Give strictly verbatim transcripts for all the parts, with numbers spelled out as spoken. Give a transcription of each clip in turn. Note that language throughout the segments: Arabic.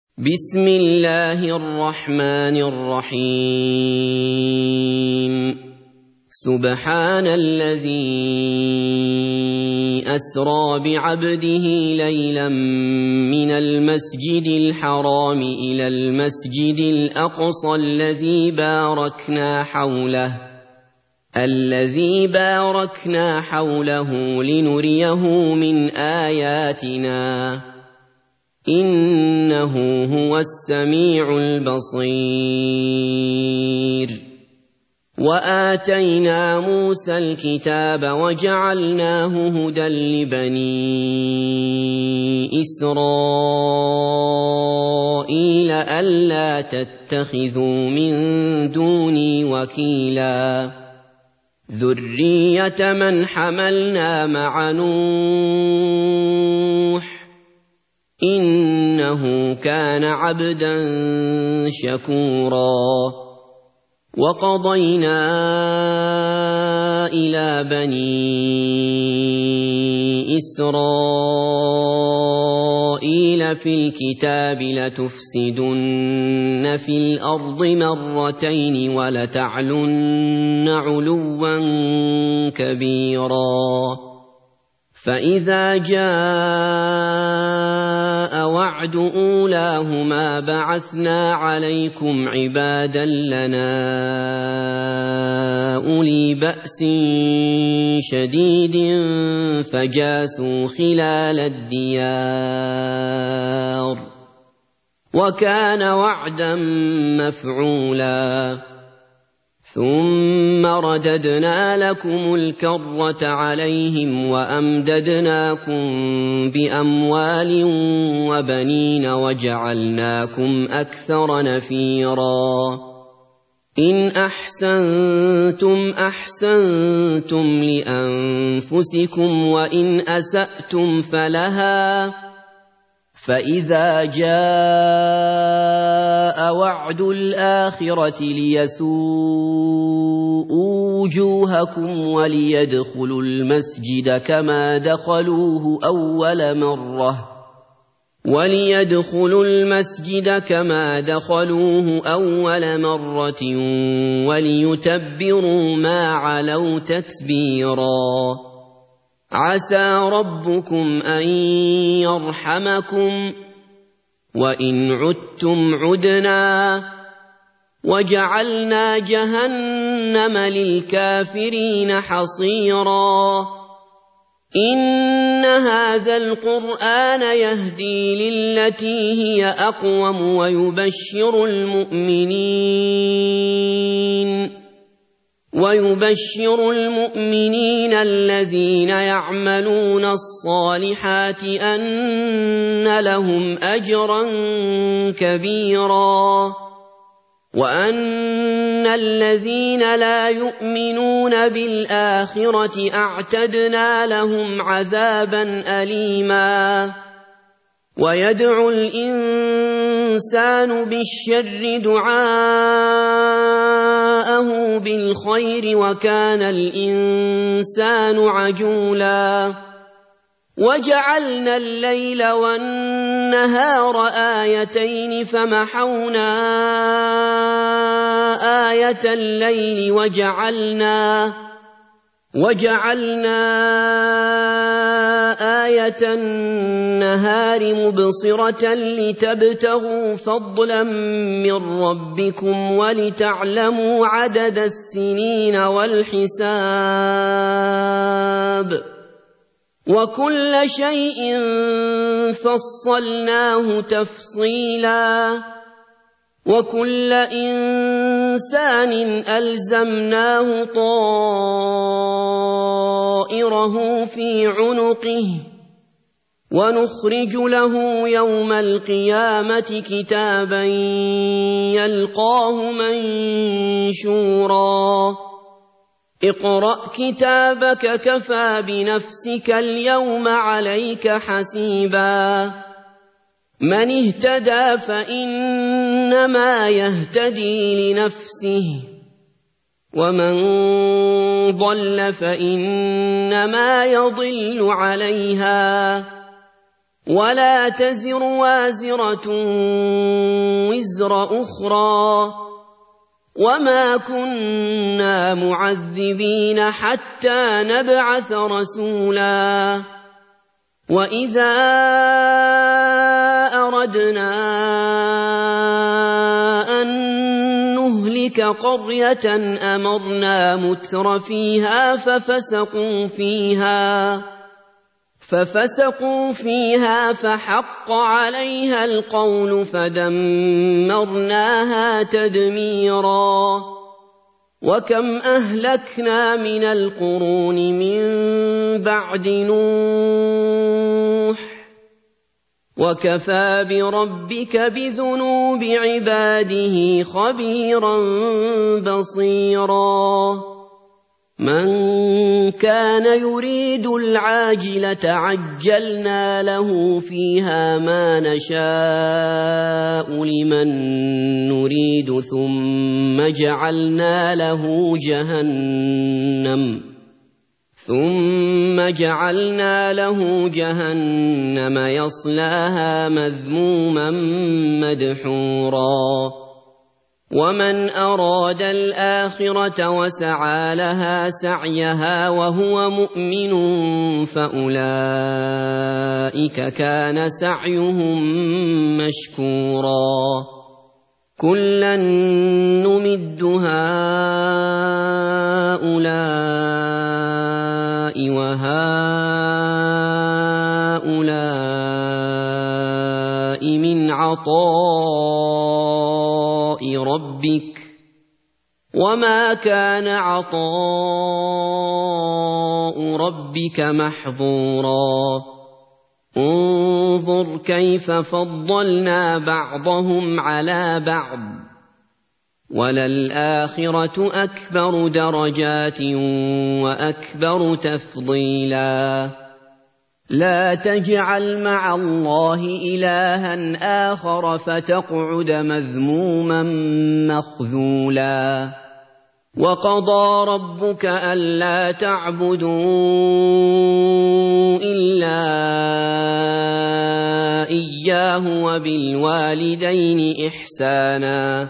بسم الله الرحمن الرحيم سبحان الذي أسرى بعبده ليلا من المسجد الحرام إلى المسجد الأقصى الذي باركنا حوله الذي باركنا حوله لنريه من آياتنا إنه هو السميع البصير وآتينا موسى الكتاب وجعلناه هدى لبني إسرائيل ألا تتخذوا من دوني وكيلا ذرية من حملنا مع نوح إنه كان عبدا شكورا وقضينا إلى بني إسرائيل في الكتاب لتفسدن في الأرض مرتين ولتعلن علوا كبيرا فإذا جاء وعد أولاهما بعثنا عليكم عبادا لنا أولي بأس شديد فجاسوا خلال الديار وكان وعدا مفعولا ثم رددنا لكم الكرة عليهم وأمددناكم بأموال وبنين وجعلناكم أكثر نفيرا إن أحسنتم أحسنتم لأنفسكم وإن أسأتم فلها فإذا جاء وعد الآخرة ليسوءوا وجوهكم وليدخلوا المسجد كما دخلوه أول مرة وليدخلوا المسجد كما دخلوه أول مرة وليتبروا ما علوا تتبيرا عسى ربكم أن يرحمكم وإن عدتم عدنا وجعلنا جهنم للكافرين حصيرا إن هذا القرآن يهدي للتي هي أقوم ويبشر المؤمنين ويبشر المؤمنين الذين يعملون الصالحات أن لهم أجرا كبيرا وأن الذين لا يؤمنون بالآخرة أعتدنا لهم عذابا أليما ويدعو الإنسان بالشر دعاءه بالخير وكان الإنسان عجولا وجعلنا الليل والنهار آيتين فمحونا آية الليل وجعلنا وجعلنا آية النهار مبصرة لتبتغوا فضلا من ربكم ولتعلموا عدد السنين والحساب وكل شيء فصلناه تفصيلا وكل إنسان ألزمناه طائره في عنقه ونخرج له يوم القيامة كتابا يلقاه منشورا اقرأ كتابك كفى بنفسك اليوم عليك حسيبا من اهتدى فإنما يهتدي لنفسه ومن ضل فإنما يضل عليها ولا تزر وازرة وزر أخرى وما كنا معذبين حتى نبعث رسولا وإذا أردنا أن نهلك قرية أمرنا متر فيها ففسقوا فيها ففسقوا فيها فحق عليها القول فدمرناها تدميرا وكم أهلكنا من القرون من بعد نوح وكفى بربك بذنوب عباده خبيرا بصيرا من كان يريد العاجلة عجلنا له فيها ما نشاء لمن نريد ثم جعلنا له جهنم ثم جعلنا له جهنم يصلاها مذموما مدحورا ومن أراد الآخرة وسعى لها سعيها وهو مؤمن فأولئك كان سعيهم مشكورا كلا نمد هؤلاء وهؤلاء من عطاء ربك وما كان عطاء ربك محظورا انظر كيف فضلنا بعضهم على بعض وللآخرة أكبر درجات وأكبر تفضيلا لا تجعل مع الله إلها آخر فتقعد مذموما مخذولا وقضى ربك ألا تعبدوا إلا إياه وبالوالدين إحسانا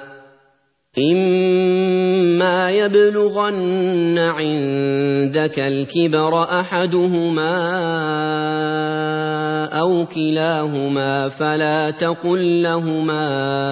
إما يبلغن عندك الكبر أحدهما أو كلاهما فلا تقل لهما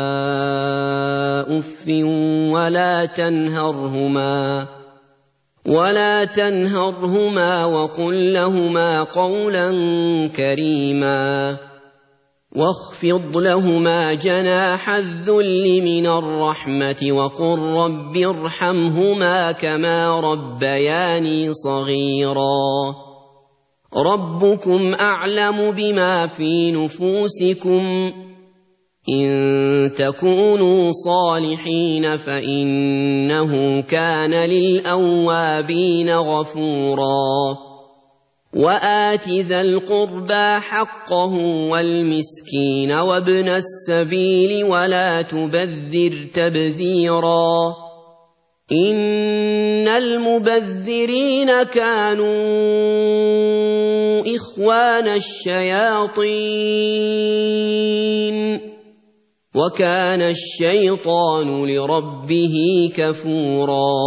أف ولا تنهرهما ولا تنهرهما وقل لهما قولا كريما واخفض لهما جناح الذل من الرحمة وقل رب ارحمهما كما ربياني صغيرا ربكم أعلم بما في نفوسكم إن تكونوا صالحين فإنه كان للأوابين غفورا وآت ذا القربى حقه والمسكين وابن السبيل ولا تبذر تبذيرا إن المبذرين كانوا إخوان الشياطين وكان الشيطان لربه كفورا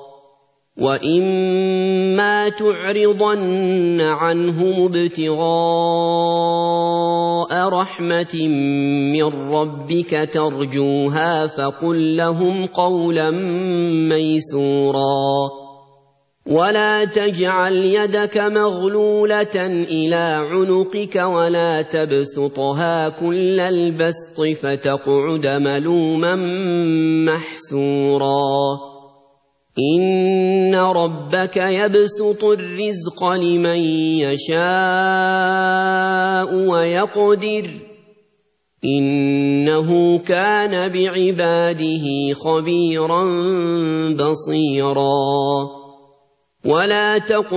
وإما تعرضن عنهم ابتغاء رحمة من ربك ترجوها فقل لهم قولا ميسورا ولا تجعل يدك مغلولة إلى عنقك ولا تبسطها كل البسط فتقعد ملوما محسورا إن ربك يبسط الرزق لمن يشاء ويقدر إنه كان بعباده خبيرا بصيرا ولا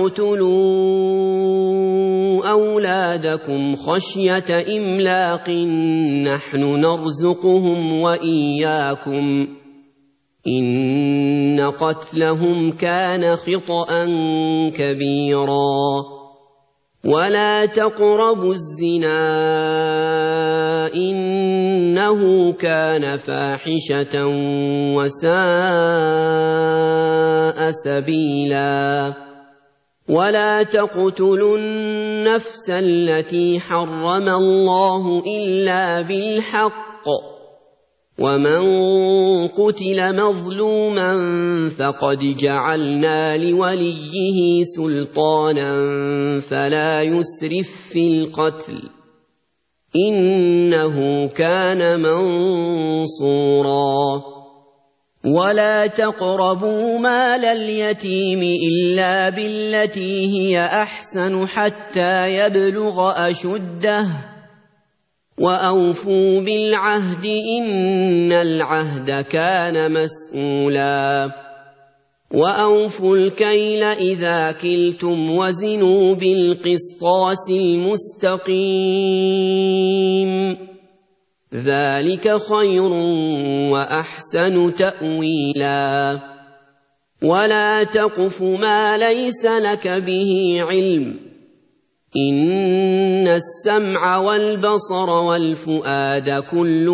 تقتلوا أولادكم خشية إملاق نحن نرزقهم وإياكم إن قتلهم كان خطأ كبيرا ولا تقربوا الزنا إنه كان فاحشة وساء سبيلا ولا تقتلوا النفس التي حرم الله إلا بالحق ومن قتل مظلوما فقد جعلنا لوليه سلطانا فلا يسرف في القتل إنه كان منصورا ولا تقربوا مال اليتيم إلا بالتي هي أحسن حتى يبلغ أشده وأوفوا بالعهد إن العهد كان مسؤولا وأوفوا الكيل إذا كلتم وزنوا بالقسطاس المستقيم ذلك خير وأحسن تأويلا ولا تقف ما ليس لك به علم إن السمع والبصر والفؤاد كل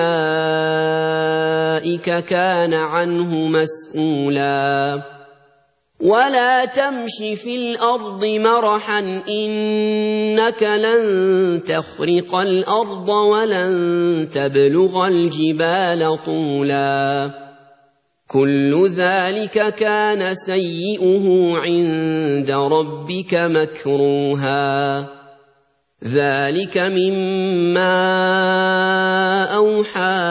أولئك كان عنه مسؤولا ولا تمش في الأرض مرحا إنك لن تخرق الأرض ولن تبلغ الجبال طولا كل ذلك كان سيئه عند ربك مكروها ذلك مما أوحى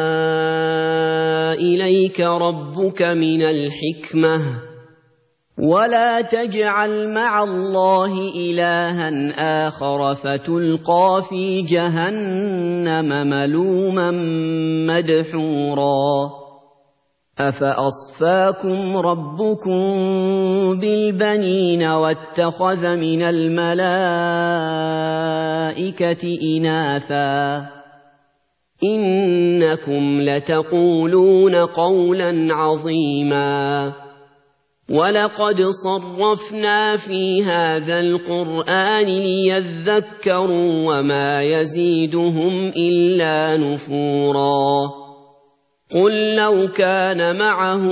إليك ربك من الحكمة ولا تجعل مع الله إلها آخر فتلقى في جهنم ملوما مدحورا أفأصفاكم ربكم بالبنين واتخذ من الملائكة إناثا إنكم لتقولون قولا عظيما ولقد صرفنا في هذا القرآن ليذكروا وما يزيدهم إلا نفورا قل لو كان معه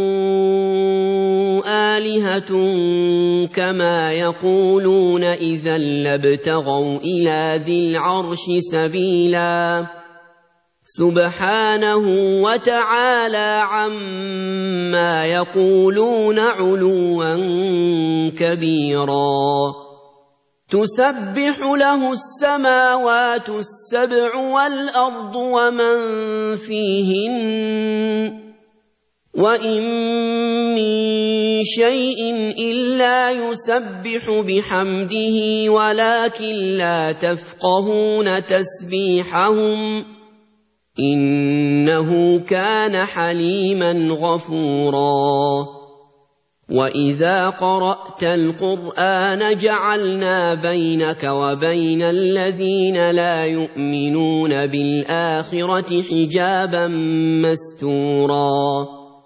آلهة كما يقولون إذا لابتغوا إلى ذي العرش سبيلا سبحانه وتعالى عما يقولون علوا كبيرا تسبح له السماوات السبع والأرض ومن فيهن وإن من شيء إلا يسبح بحمده ولكن لا تفقهون تسبيحهم إنه كان حليما غفورا وإذا قرأت القرآن جعلنا بينك وبين الذين لا يؤمنون بالآخرة حجابا مستورا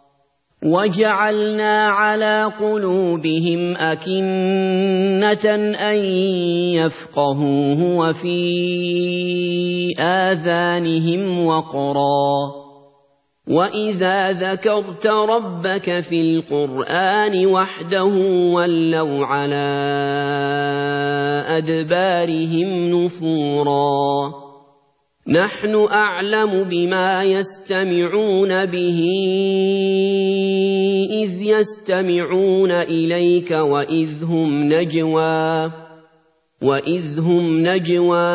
وجعلنا على قلوبهم أكنة أن يفقهوه وفي آذانهم وقرا وإذا ذكرت ربك في القرآن وحده ولوا على أدبارهم نفورا نحن أعلم بما يستمعون به إذ يستمعون إليك وإذ هم نجوى وإذ هم نجوى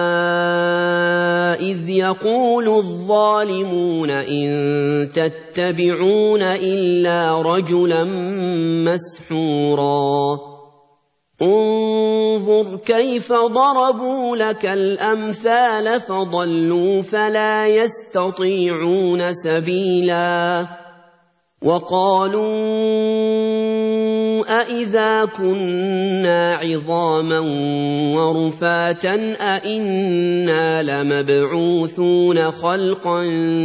إذ يقول الظالمون إن تتبعون إلا رجلا مسحورا انظر كيف ضربوا لك الأمثال فضلوا فلا يستطيعون سبيلا وقالوا أإذا كنا عظاما ورفاتا أإنا لمبعوثون خلقا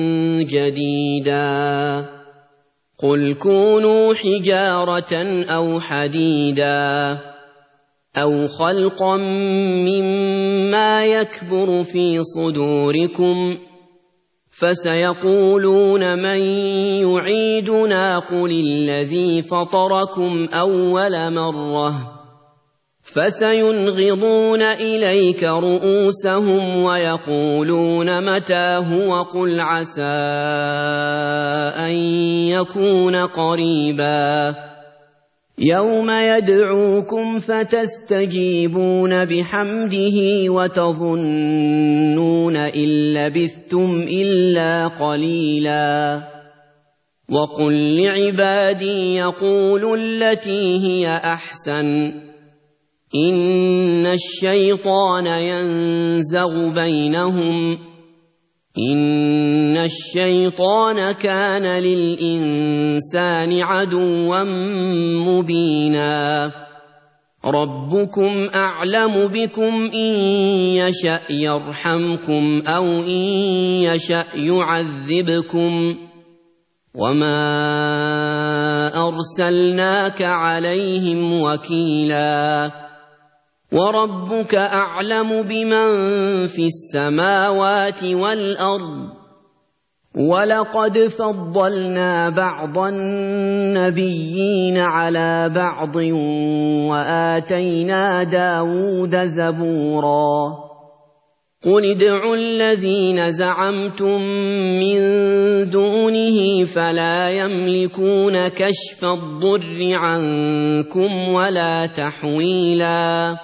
جديدا قل كونوا حجارة أو حديدا أَوْ خَلْقًا مِّمَّا يَكْبُرُ فِي صُدُورِكُمْ فَسَيَقُولُونَ مَن يُعِيدُنَا قُلِ الَّذِي فَطَرَكُمْ أَوَّلَ مَرَّةٍ فَسَيُنْغِضُونَ إِلَيْكَ رُءُوسَهُمْ وَيَقُولُونَ مَتَىٰ هُوَ قُلْ عَسَىٰ أَن يَكُونَ قَرِيبًا يَوْمَ يَدْعُوكُمْ فَتَسْتَجِيبُونَ بِحَمْدِهِ وَتَظُنُّونَ إِن لَّبِثْتُمْ إِلَّا قَلِيلًا وَقُل لِّعِبَادِي يَقُولُوا الَّتِي هِيَ أَحْسَنُ إِنَّ الشَّيْطَانَ يَنزَغُ بَيْنَهُمْ إِنَّ الشَّيْطَانَ كَانَ لِلْإِنسَانِ عَدُوًّا مُّبِينًا رَبُّكُمْ أَعْلَمُ بِكُمْ إِن يَشَأْ يَرْحَمْكُمْ أَوْ إِن يَشَأْ يُعَذِّبْكُمْ وَمَا أَرْسَلْنَاكَ عَلَيْهِمْ وَكِيلًا وَرَبُّكَ أَعْلَمُ بِمَن فِي السَّمَاوَاتِ وَالْأَرْضِ وَلَقَدْ فَضَّلْنَا بَعْضَ النَّبِيِّينَ عَلَىٰ بَعْضٍ وَآتَيْنَا دَاوُودَ زَبُورًا قُلِ ادْعُوا الَّذِينَ زَعَمْتُم مِّن دُونِهِ فَلَا يَمْلِكُونَ كَشْفَ الضُّرِّ عَنكُمْ وَلَا تَحْوِيلًا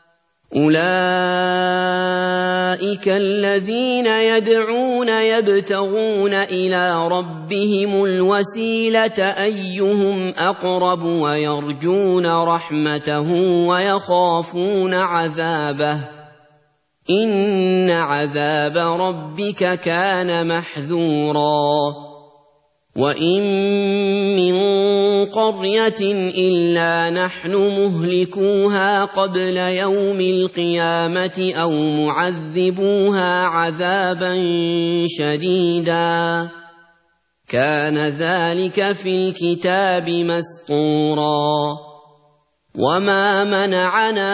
أُولَٰئِكَ الَّذِينَ يَدْعُونَ يَبْتَغُونَ إِلَىٰ رَبِّهِمُ الْوَسِيلَةَ أَيُّهُمْ أَقْرَبُ وَيَرْجُونَ رَحْمَتَهُ وَيَخَافُونَ عَذَابَهُ إِنَّ عَذَابَ رَبِّكَ كَانَ مَحْذُورًا وَإِن مِّن قَرْيَةٍ إِلَّا نَحْنُ مُهْلِكُوهَا قَبْلَ يَوْمِ الْقِيَامَةِ أَوْ مُعَذِّبُوهَا عَذَابًا شَدِيدًا كَانَ ذَلِكَ فِي الْكِتَابِ مَسْطُورًا وَمَا مَنَعَنَا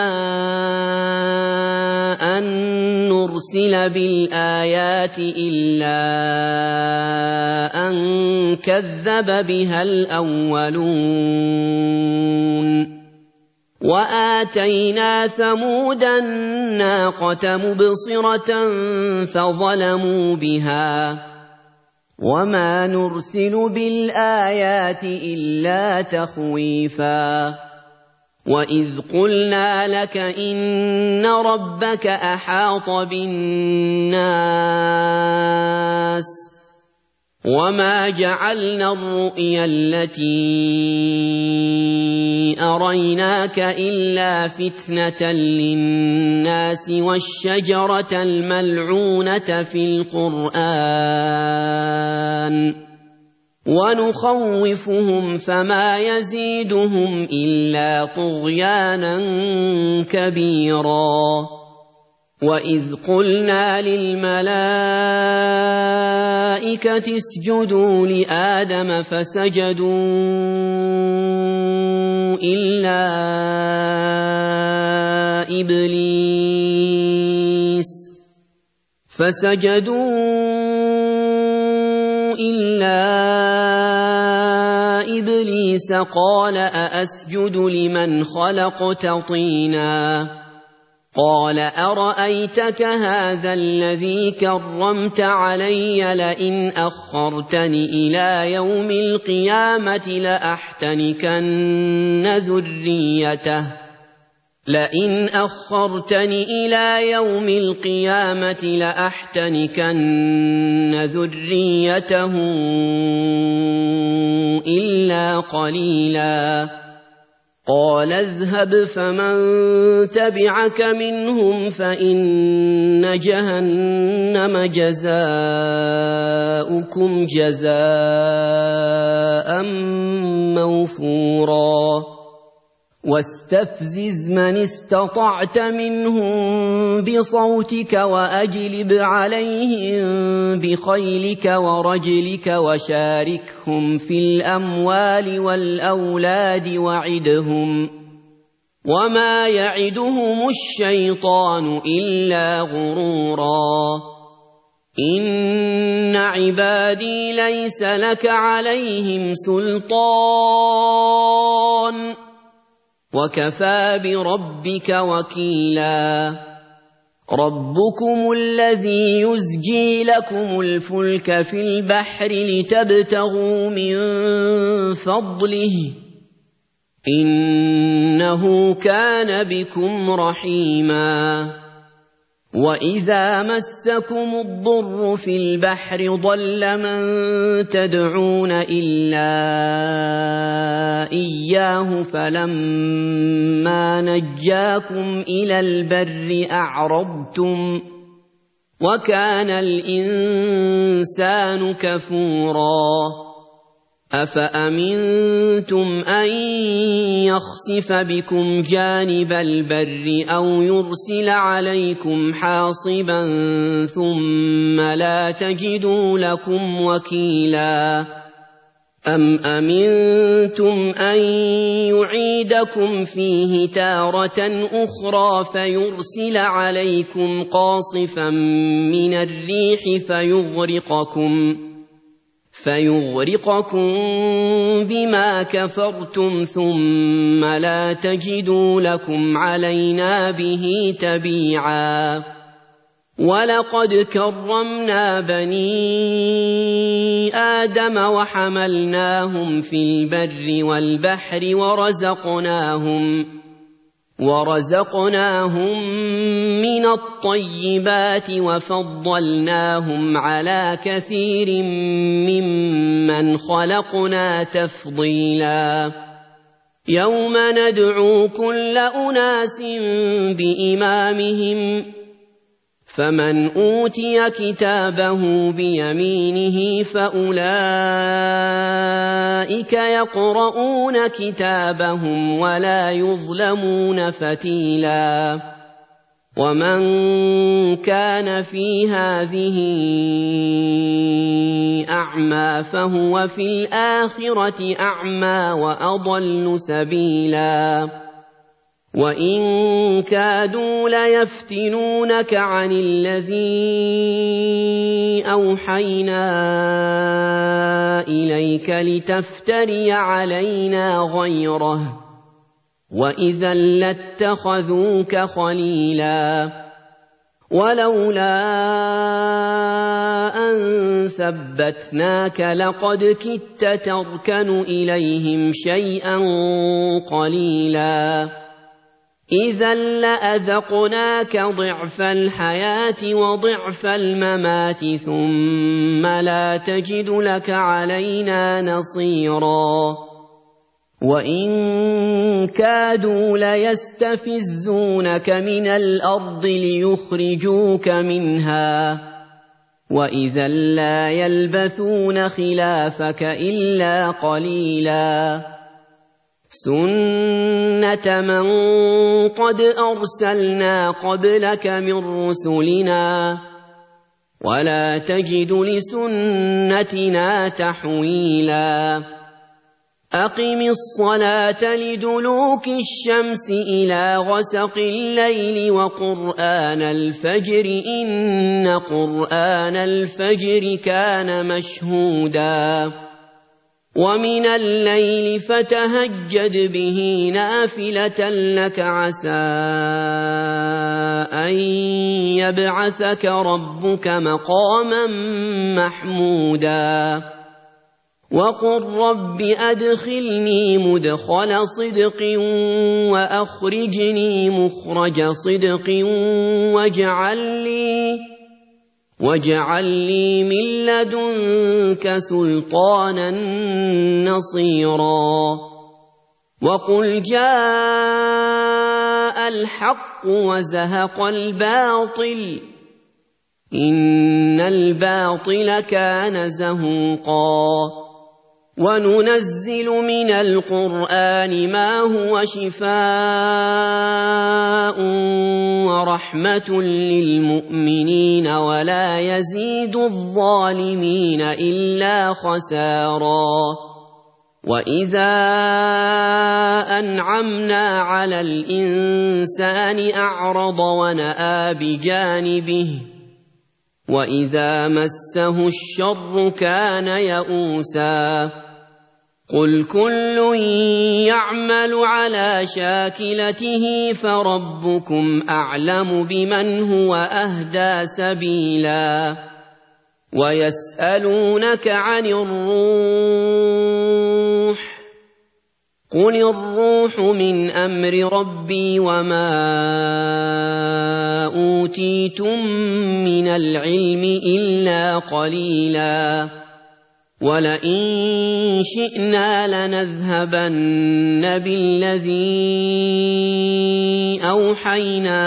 أَن نُّرْسِلَ بِالْآيَاتِ إِلَّا أَن كَذَّبَ بِهَا الْأَوَّلُونَ وَآتَيْنَا ثَمُودَ النَّاقَةَ مُبْصِرَةً فَظَلَمُوا بِهَا وَمَا نُرْسِلُ بِالْآيَاتِ إِلَّا تَخْوِيفًا وَإِذْ قُلْنَا لَكَ إِنَّ رَبَّكَ أَحَاطَ بِالنَّاسِ وَمَا جَعَلْنَا الرُّؤْيَا الَّتِي أَرَيْنَاكَ إِلَّا فِتْنَةً لِّلنَّاسِ وَالشَّجَرَةَ الْمَلْعُونَةَ فِي الْقُرْآنِ وَنُخَوِّفُهُمْ فَمَا يَزِيدُهُمْ إِلَّا طُغْيَانًا كَبِيرًا وَإِذْ قُلْنَا لِلْمَلَائِكَةِ اسْجُدُوا لِآدَمَ فَسَجَدُوا إِلَّا إِبْلِيسَ فَسَجَدُوا إِلَّا إِبْلِيسَ قَالَ أَأَسْجُدُ لِمَنْ خَلَقْتَ طِينًا قَالَ أَرَأَيْتَكَ هَٰذَا الَّذِي كَرَّمْتَ عَلَيَّ لَئِنْ أَخَّرْتَنِ إِلَىٰ يَوْمِ الْقِيَامَةِ لَأَحْتَنِكَنَّ ذُرِّيَّتَهُ لئن أخرتني إلى يوم القيامة لأحتنكن ذريته إلا قليلا قال اذهب فمن تبعك منهم فإن جهنم جزاؤكم جزاء موفورا واستفزز من استطعت منهم بصوتك وأجلب عليهم بخيلك ورجلك وشاركهم في الأموال والأولاد وعدهم وما يعدهم الشيطان إلا غرورا إن عبادي ليس لك عليهم سلطان وكفى بربك وكيلا ربكم الذي يزجي لكم الفلك في البحر لتبتغوا من فضله إنه كان بكم رحيما وإذا مسكم الضر في البحر ضل من تدعون إلا إياه فلما نجاكم إلى البر أعرضتم وكان الإنسان كفورا أفأمنتم أن يخسف بكم جانب البر أو يرسل عليكم حاصبا ثم لا تجدوا لكم وكيلا أم أمنتم أن يعيدكم فيه تارة أخرى فيرسل عليكم قاصفا من الريح فيغرقكم فيغرقكم بما كفرتم ثم لا تجدوا لكم علينا به تبيعا ولقد كرمنا بني آدم وحملناهم في البر والبحر ورزقناهم ورزقناهم من الطيبات وفضلناهم على كثير ممن خلقنا تفضيلا يوم ندعو كل أناس بإمامهم فمن أوتي كتابه بيمينه فأولئك يقرؤون كتابهم ولا يظلمون فتيلا ومن كان في هذه أعمى فهو في الآخرة أعمى وأضل سبيلا وإن كادوا ليفتنونك عن الذي أوحينا إليك لتفتري علينا غيره وإذا لاتخذوك خليلا ولولا أن ثبتناك لقد كدت تركن إليهم شيئا قليلا إذا لأذقناك ضعف الحياة وضعف الممات ثم لا تجد لك علينا نصيرا وإن كادوا ليستفزونك من الأرض ليخرجوك منها وإذا لا يلبثون خلافك إلا قليلا سنة من قد أرسلنا قبلك من رسلنا ولا تجد لسنتنا تحويلا أقم الصلاة لدلوك الشمس إلى غسق الليل وقرآن الفجر إن قرآن الفجر كان مشهودا ومن الليل فتهجد به نافلة لك عسى أن يبعثك ربك مقاما محمودا وقل رب أدخلني مدخل صدق وأخرجني مخرج صدق واجعل لي واجعل لي من لدنك سلطانا نصيرا وقل جاء الحق وزهق الباطل إن الباطل كان زهوقا وننزل من القرآن ما هو شفاء ورحمة للمؤمنين ولا يزيد الظالمين إلا خسارا وإذا أنعمنا على الإنسان أعرض ونأى بجانبه وإذا مسه الشر كان يئوسا قل كل يعمل على شاكلته فربكم أعلم بمن هو أهدى سبيلا ويسألونك عن الروح قل الروح من أمر ربي وما أوتيتم من العلم إلا قليلا ولئن شئنا لنذهبن بالذي أوحينا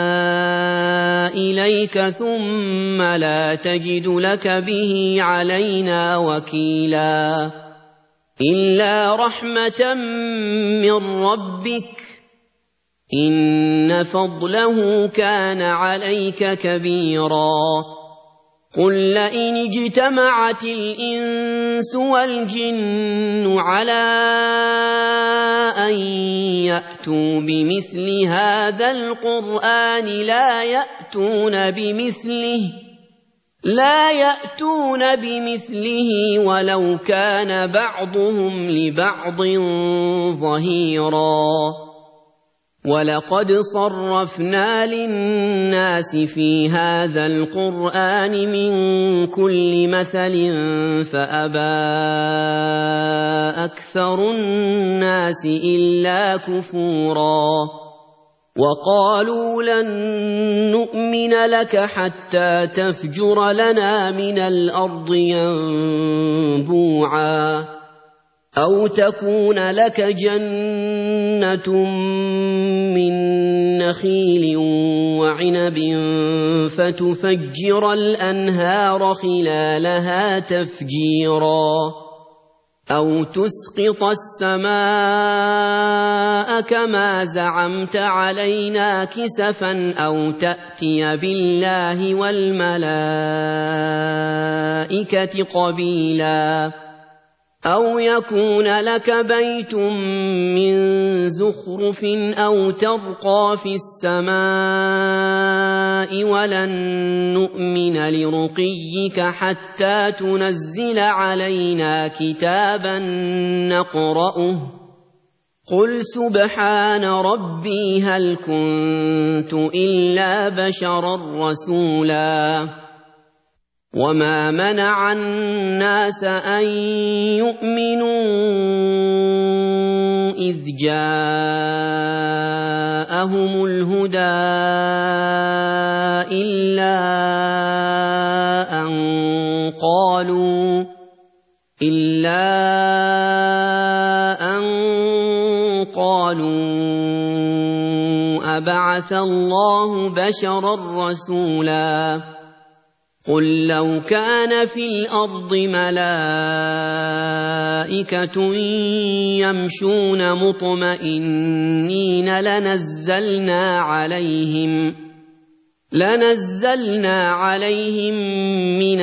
إليك ثم لا تجد لك به علينا وكيلا إلا رحمة من ربك إن فضله كان عليك كبيرا قل لئن اجتمعت الإنس والجن على أن يأتوا بمثل هذا القرآن لا يأتون بمثله لا يأتون بمثله ولو كان بعضهم لبعض ظهيرا ولقد صرفنا للناس في هذا القرآن من كل مثل فأبى أكثر الناس إلا كفورا وقالوا لن نؤمن لك حتى تفجر لنا من الأرض ينبوعا أو تكون لك جنة من نخيل وعنب فتفجر الأنهار خلالها تفجيرا أو تسقط السماء كما زعمت علينا كسفا أو تأتي بالله والملائكة قبيلا أو يكون لك بيت من زخرف أو ترقى في السماء ولن نؤمن لرقيك حتى تنزل علينا كتابا نقرأه قل سبحان ربي هل كنت إلا بشرا رسولا وما منع الناس أن يؤمنوا إذ جاءهم الهدى إلا أن قالوا إلا أن قالوا أبعث الله بشرا رسولا قل لو كان في الأرض ملائكة يمشون مطمئنين لنزلنا عليهم لنزلنا عليهم من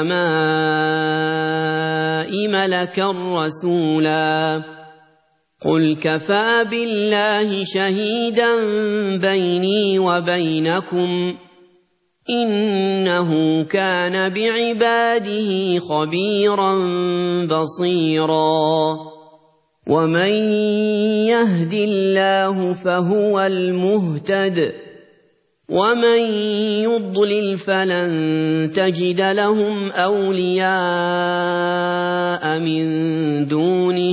السماء ملكا رسولا قل كفى بالله شهيدا بيني وبينكم إنه كان بعباده خبيرا بصيرا ومن يهد الله فهو المهتد ومن يضلل فلن تجد لهم أولياء من دونه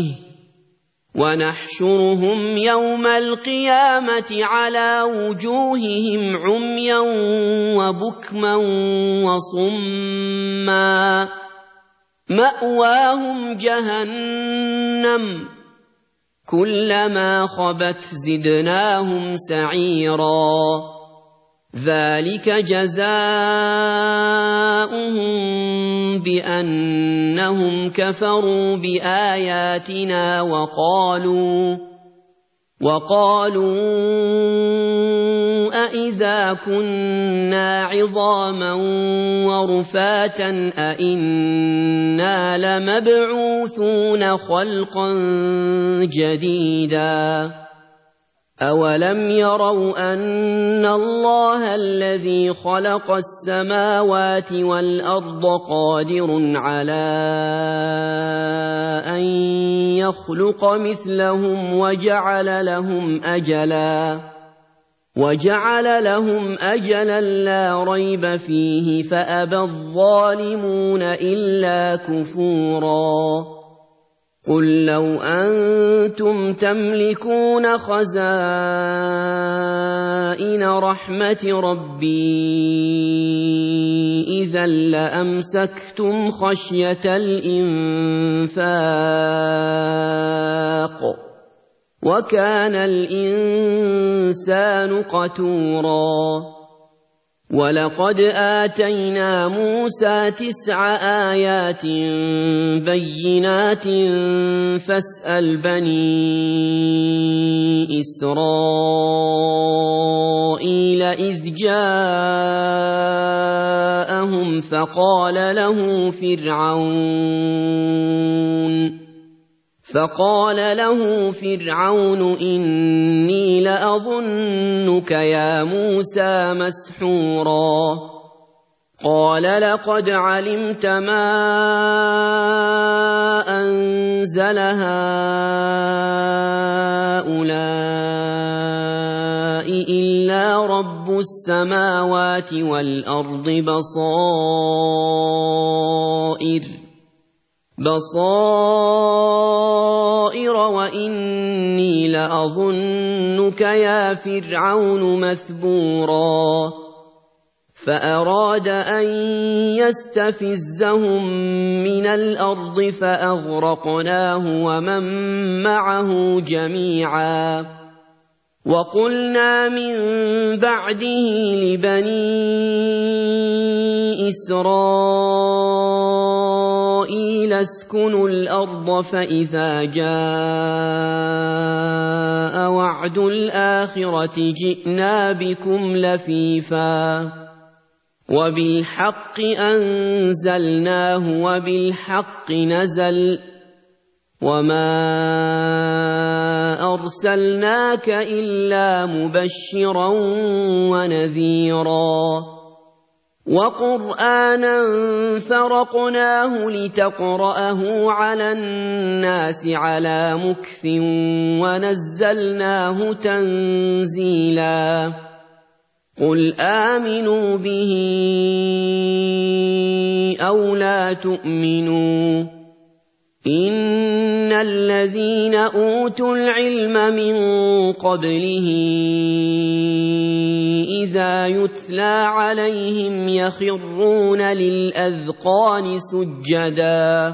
ونحشرهم يوم القيامة على وجوههم عميا وبكما وصما مأواهم جهنم كلما خبت زدناهم سعيرا ذلك جزاؤهم بأنهم كفروا بآياتنا وقالوا وقالوا أإذا كنا عظاما ورفاتا أإنا لمبعوثون خلقا جديدا أولم يروا أن الله الذي خلق السماوات والأرض قادر على أن يخلق مثلهم وجعل لهم أجلا وجعل لهم أجلا لا ريب فيه فأبى الظالمون إلا كفورا قل لو أنتم تملكون خزائن رحمة ربي إذا لأمسكتم خشية الإنفاق وكان الإنسان قتورا ولقد آتينا موسى تسع آيات بينات فاسأل بني إسرائيل إذ جاءهم فقال له فرعون فقال له فرعون إني لأظنك يا موسى مسحورا قال لقد علمت ما أنزل هؤلاء إلا رب السماوات والأرض بصائر بصائر وإني لأظنك يا فرعون مثبورا فأراد أن يستفزهم من الأرض فأغرقناه ومن معه جميعا وقلنا من بعده لبني إسرائيل اسكنوا الأرض فإذا جاء وعد الآخرة جئنا بكم لفيفا وبالحق أنزلناه وبالحق نزل وما أرسلناك إلا مبشرا ونذيرا وقرآنا فرقناه لتقرأه على الناس على مكث ونزلناه تنزيلا قل آمنوا به أو لا تؤمنوا إن الذين أوتوا العلم من قبله إذا يتلى عليهم يخرون للأذقان سجدا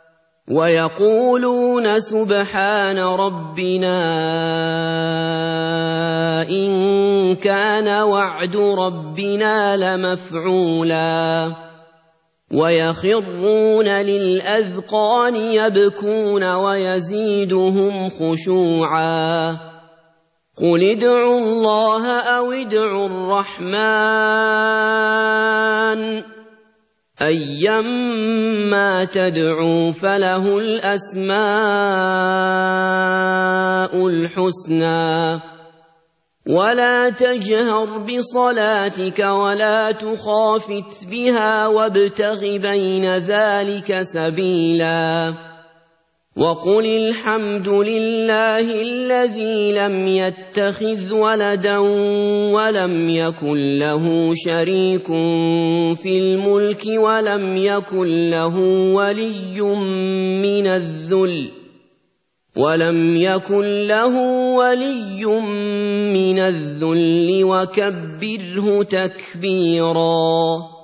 ويقولون سبحان ربنا إن كان وعد ربنا لمفعولا ويخرون للأذقان يبكون ويزيدهم خشوعا قل ادعوا الله أو ادعوا الرحمن أيما تدعوا فله الأسماء الحسنى ولا تجهر بصلاتك ولا تخافت بها وابتغ بين ذلك سبيلا وقل الحمد لله الذي لم يتخذ ولدا ولم يكن له شريك في الملك ولم يكن له ولي من الذل ولم يكن له ولي من الذل وكبره تكبيرا.